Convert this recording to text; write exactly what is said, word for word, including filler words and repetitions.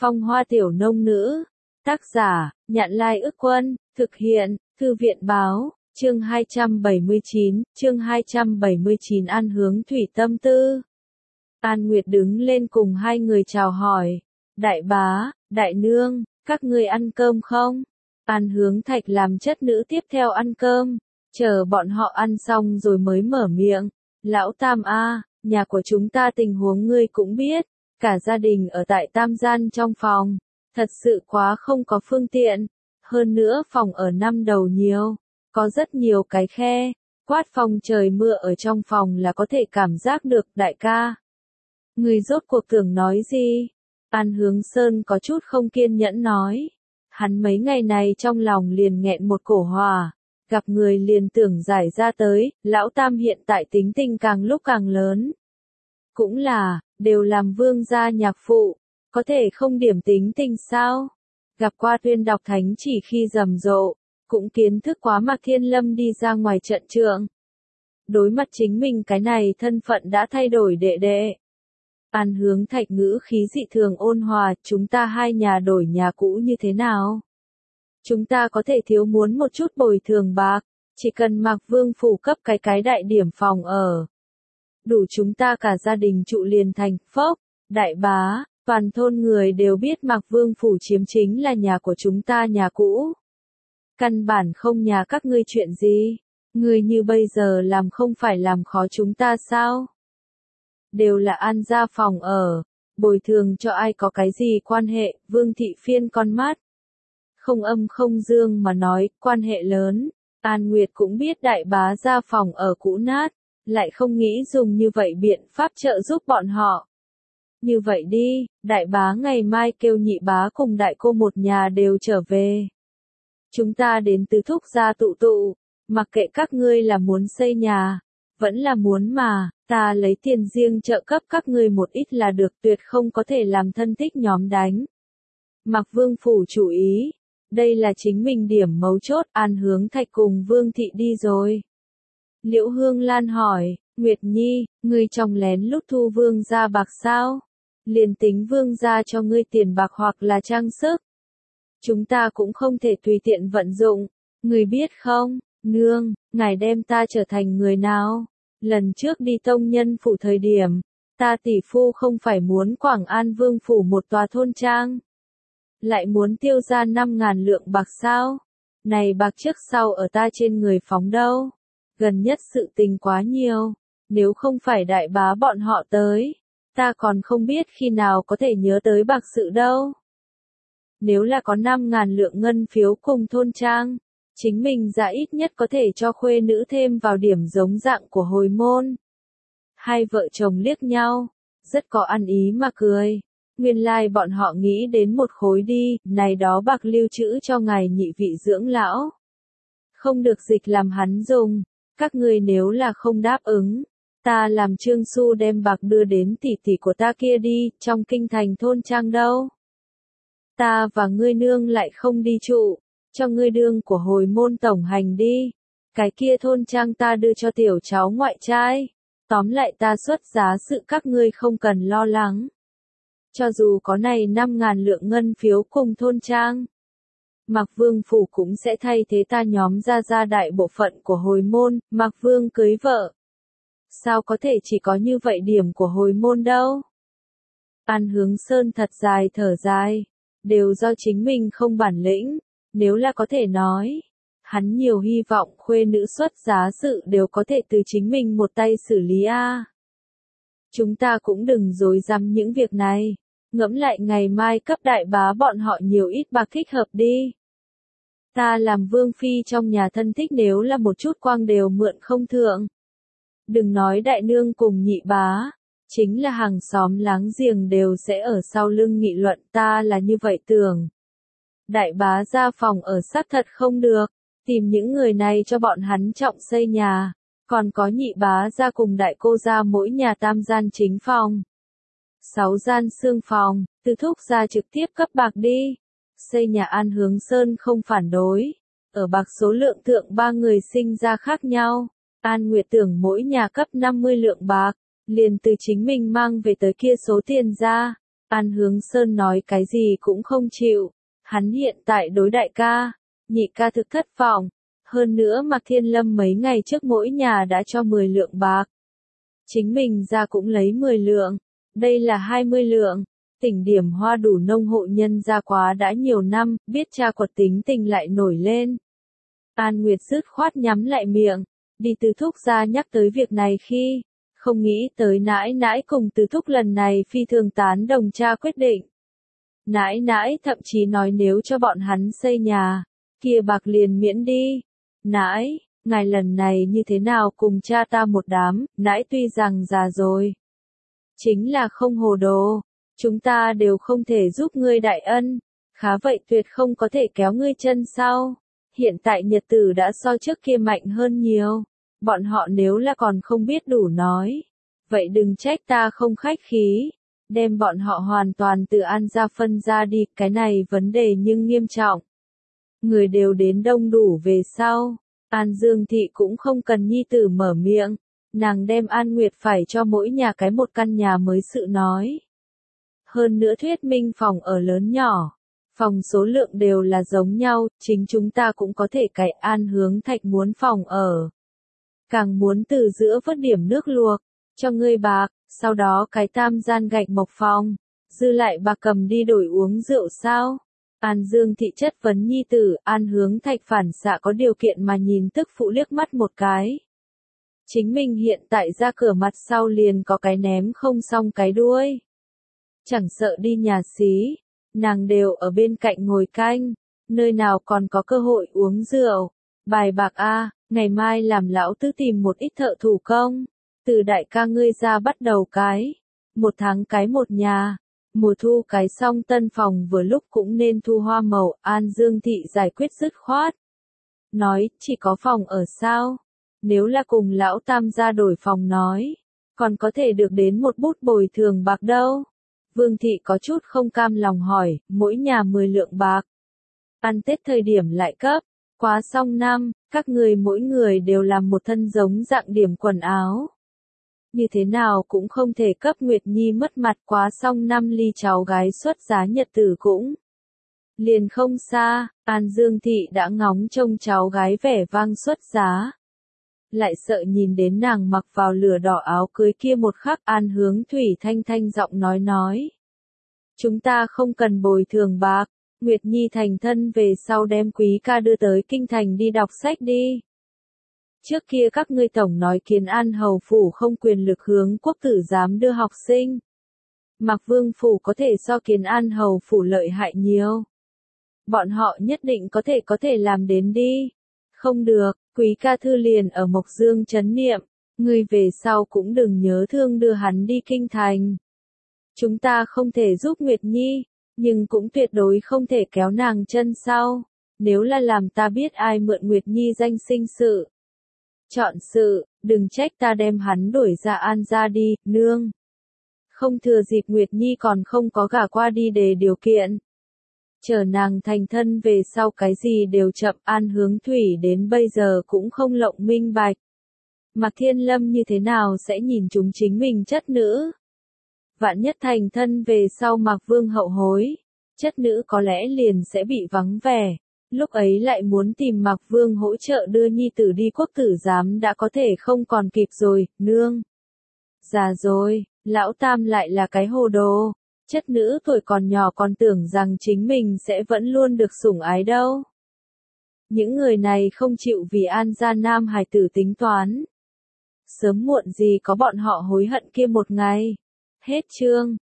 Phong hoa tiểu nông nữ. Tác giả, Nhạn Lai Ức Quân, thực hiện, Thư viện Báo, chương hai trăm bảy mươi chín, chương hai trăm bảy mươi chín An Hướng Thủy Tâm Tư. An Nguyệt đứng lên cùng hai người chào hỏi. Đại bá, đại nương, các ngươi ăn cơm không? An Hướng Thạch làm chất nữ tiếp theo ăn cơm, chờ bọn họ ăn xong rồi mới mở miệng. Lão Tam a, nhà của chúng ta tình huống ngươi cũng biết, cả gia đình ở tại tam gian trong phòng, thật sự quá không có phương tiện, hơn nữa phòng ở năm đầu nhiều, có rất nhiều cái khe, quát phong trời mưa ở trong phòng là có thể cảm giác được. Đại ca, ngươi rốt cuộc tưởng nói gì? An Hướng Sơn có chút không kiên nhẫn nói, hắn mấy ngày này trong lòng liền nghẹn một cổ hỏa, gặp người liền tưởng giải ra tới. Lão Tam hiện tại tính tình càng lúc càng lớn, cũng là, đều làm vương gia nhạc phụ, có thể không điểm tính tình sao? Gặp qua tuyên đọc thánh chỉ khi rầm rộ, cũng kiến thức quá Mạc Thiên Lâm đi ra ngoài trận trượng. Đối mặt chính mình cái này thân phận đã thay đổi đệ đệ. An Hướng Thạch ngữ khí dị thường ôn hòa, chúng ta hai nhà đổi nhà cũ như thế nào? Chúng ta có thể thiếu muốn một chút bồi thường bạc, chỉ cần Mạc Vương phủ cấp cái cái đại điểm phòng ở. Đủ chúng ta cả gia đình trụ liền thành. Phốc, đại bá, toàn thôn người đều biết Mạc Vương phủ chiếm chính là nhà của chúng ta nhà cũ. Căn bản không nhà các ngươi chuyện gì, người như bây giờ làm không phải làm khó chúng ta sao? Đều là An gia phòng ở, bồi thường cho ai có cái gì quan hệ? Vương thị phiên con mắt, không âm không dương mà nói, quan hệ lớn. An Nguyệt cũng biết đại bá gia phòng ở cũ nát, lại không nghĩ dùng như vậy biện pháp trợ giúp bọn họ. Như vậy đi, đại bá ngày mai kêu nhị bá cùng đại cô một nhà đều trở về. Chúng ta đến tứ thúc gia tụ tụ, mặc kệ các ngươi là muốn xây nhà, vẫn là muốn mà, ta lấy tiền riêng trợ cấp các ngươi một ít là được, tuyệt không có thể làm thân thích nhóm đánh. Mạc Vương phủ chủ ý, đây là chính mình điểm mấu chốt. An Hướng Thạch cùng Vương thị đi rồi. Liễu Hương Lan hỏi, Nguyệt Nhi, ngươi trong lén lút thu vương gia bạc sao? Liền tính vương gia cho ngươi tiền bạc hoặc là trang sức, chúng ta cũng không thể tùy tiện vận dụng, ngươi biết không? Nương, ngài đem ta trở thành người nào? Lần trước đi tông nhân phủ thời điểm, ta tỷ phu không phải muốn Quảng An Vương phủ một tòa thôn trang, lại muốn tiêu ra năm ngàn lượng bạc sao? Này bạc trước sau ở ta trên người phóng đâu? Gần nhất sự tình quá nhiều, nếu không phải đại bá bọn họ tới, ta còn không biết khi nào có thể nhớ tới bạc sự đâu. Nếu là có năm ngàn lượng ngân phiếu cùng thôn trang, chính mình ra ít nhất có thể cho khuê nữ thêm vào điểm giống dạng của hồi môn. Hai vợ chồng liếc nhau, rất có ăn ý mà cười. Nguyên lai like bọn họ nghĩ đến một khối đi, này đó bạc lưu trữ cho ngài nhị vị dưỡng lão, không được dịch làm hắn dùng. Các ngươi nếu là không đáp ứng, ta làm Trương Xu đem bạc đưa đến tỷ tỷ của ta kia đi, trong kinh thành thôn trang đâu. Ta và ngươi nương lại không đi trụ, cho ngươi đương của hồi môn tổng hành đi. Cái kia thôn trang ta đưa cho tiểu cháu ngoại trai. Tóm lại ta xuất giá sự các ngươi không cần lo lắng. Cho dù có này năm ngàn lượng ngân phiếu cùng thôn trang, Mạc Vương phủ cũng sẽ thay thế ta nhóm ra ra đại bộ phận của hồi môn. Mạc Vương cưới vợ, sao có thể chỉ có như vậy điểm của hồi môn đâu? An Hướng Sơn thật dài thở dài, đều do chính mình không bản lĩnh, nếu là có thể nói, hắn nhiều hy vọng khuê nữ xuất giá sự đều có thể từ chính mình một tay xử lý a. Chúng ta cũng đừng dối dăm những việc này, ngẫm lại ngày mai cấp đại bá bọn họ nhiều ít bạc thích hợp đi. Ta làm vương phi trong nhà thân thích nếu là một chút quang đều mượn không thượng. Đừng nói đại nương cùng nhị bá, chính là hàng xóm láng giềng đều sẽ ở sau lưng nghị luận, ta là như vậy tưởng. Đại bá ra phòng ở xác thật không được, tìm những người này cho bọn hắn trọng xây nhà, còn có nhị bá ra cùng đại cô ra mỗi nhà tam gian chính phòng, sáu gian xương phòng, từ thúc ra trực tiếp cấp bạc đi. Xây nhà An Hướng Sơn không phản đối, ở bạc số lượng thượng ba người sinh ra khác nhau. An Nguyệt tưởng mỗi nhà cấp năm mươi lượng bạc, liền từ chính mình mang về tới kia số tiền ra. An Hướng Sơn nói cái gì cũng không chịu. Hắn hiện tại đối đại ca, nhị ca thực thất vọng. Hơn nữa Mạc Thiên Lâm mấy ngày trước mỗi nhà đã cho mười lượng bạc. Chính mình ra cũng lấy mười lượng. Đây là hai mươi lượng. Tỉnh Điểm Hoa đủ nông hộ nhân ra quá đã nhiều năm, biết cha quật tính tình lại nổi lên. An Nguyệt dứt khoát nhắm lại miệng, đi Từ Thúc ra nhắc tới việc này khi, không nghĩ tới nãi nãi cùng Từ Thúc lần này phi thường tán đồng cha quyết định. Nãi nãi thậm chí nói nếu cho bọn hắn xây nhà, kia bạc liền miễn đi. Nãi, ngài lần này như thế nào cùng cha ta một đám, nãi tuy rằng già rồi. Chính là không hồ đồ, chúng ta đều không thể giúp ngươi đại ân, khá vậy tuyệt không có thể kéo ngươi chân sau. Hiện tại nhật tử đã so trước kia mạnh hơn nhiều, bọn họ nếu là còn không biết đủ nói, vậy đừng trách ta không khách khí, đem bọn họ hoàn toàn từ An gia phân ra đi, cái này vấn đề nhưng nghiêm trọng. Người đều đến đông đủ về sau, An Dương Thị cũng không cần nhi tử mở miệng, nàng đem An Nguyệt phải cho mỗi nhà cái một căn nhà mới sự nói. Hơn nữa thuyết minh phòng ở lớn nhỏ, phòng số lượng đều là giống nhau, chính chúng ta cũng có thể cái An Hướng Thạch muốn phòng ở. Càng muốn từ giữa vớt điểm nước luộc, cho ngươi bạc, sau đó cái tam gian gạch mộc phòng, dư lại bạc cầm đi đổi uống rượu sao? An Dương Thị chất vấn nhi tử, An Hướng Thạch phản xạ có điều kiện mà nhìn tức phụ liếc mắt một cái. Chính mình hiện tại ra cửa mặt sau liền có cái ném không xong cái đuôi. Chẳng sợ đi nhà xí, nàng đều ở bên cạnh ngồi canh, nơi nào còn có cơ hội uống rượu. Bài bạc a, ngày mai làm lão tứ tìm một ít thợ thủ công, từ đại ca ngươi ra bắt đầu cái, một tháng cái một nhà, mùa thu cái xong tân phòng vừa lúc cũng nên thu hoa màu. An Dương Thị giải quyết dứt khoát. Nói, chỉ có phòng ở sao? Nếu là cùng lão tam gia đổi phòng nói, còn có thể được đến một bút bồi thường bạc đâu. Vương Thị có chút không cam lòng hỏi, mỗi nhà mười lượng bạc. Ăn Tết thời điểm lại cấp, quá xong năm, các người mỗi người đều làm một thân giống dạng điểm quần áo. Như thế nào cũng không thể cấp Nguyệt Nhi mất mặt, quá xong năm ly cháu gái xuất giá nhật tử cũng. Liền không xa, An Dương Thị đã ngóng trông cháu gái vẻ vang xuất giá. Lại sợ nhìn đến nàng mặc vào lửa đỏ áo cưới kia một khắc. An Hướng Thủy thanh thanh giọng nói nói. Chúng ta không cần bồi thường bạc, Nguyệt Nhi thành thân về sau đem quý ca đưa tới kinh thành đi đọc sách đi. Trước kia các ngươi tổng nói Kiến An hầu phủ không quyền lực hướng quốc tử giám đưa học sinh. Mạc Vương phủ có thể so Kiến An hầu phủ lợi hại nhiều. Bọn họ nhất định có thể có thể làm đến đi. Không được, quý ca thư liền ở Mộc Dương trấn niệm, ngươi về sau cũng đừng nhớ thương đưa hắn đi kinh thành. Chúng ta không thể giúp Nguyệt Nhi, nhưng cũng tuyệt đối không thể kéo nàng chân sau. Nếu là làm ta biết ai mượn Nguyệt Nhi danh sinh sự, chọn sự, đừng trách ta đem hắn đuổi ra An gia đi, nương. Không thừa dịp Nguyệt Nhi còn không có gả qua đi để điều kiện. Chờ nàng thành thân về sau cái gì đều chậm. An Hướng Thủy đến bây giờ cũng không lộng minh bạch. Mạc Thiên Lâm như thế nào sẽ nhìn chúng chính mình chất nữ? Vạn nhất thành thân về sau Mạc Vương hậu hối, chất nữ có lẽ liền sẽ bị vắng vẻ. Lúc ấy lại muốn tìm Mạc Vương hỗ trợ đưa nhi tử đi quốc tử giám đã có thể không còn kịp rồi, nương. Già rồi, lão tam lại là cái hồ đồ. Chất nữ tuổi còn nhỏ còn tưởng rằng chính mình sẽ vẫn luôn được sủng ái đâu. Những người này không chịu vì An gia nam hài tử tính toán. Sớm muộn gì có bọn họ hối hận kia một ngày. Hết chương.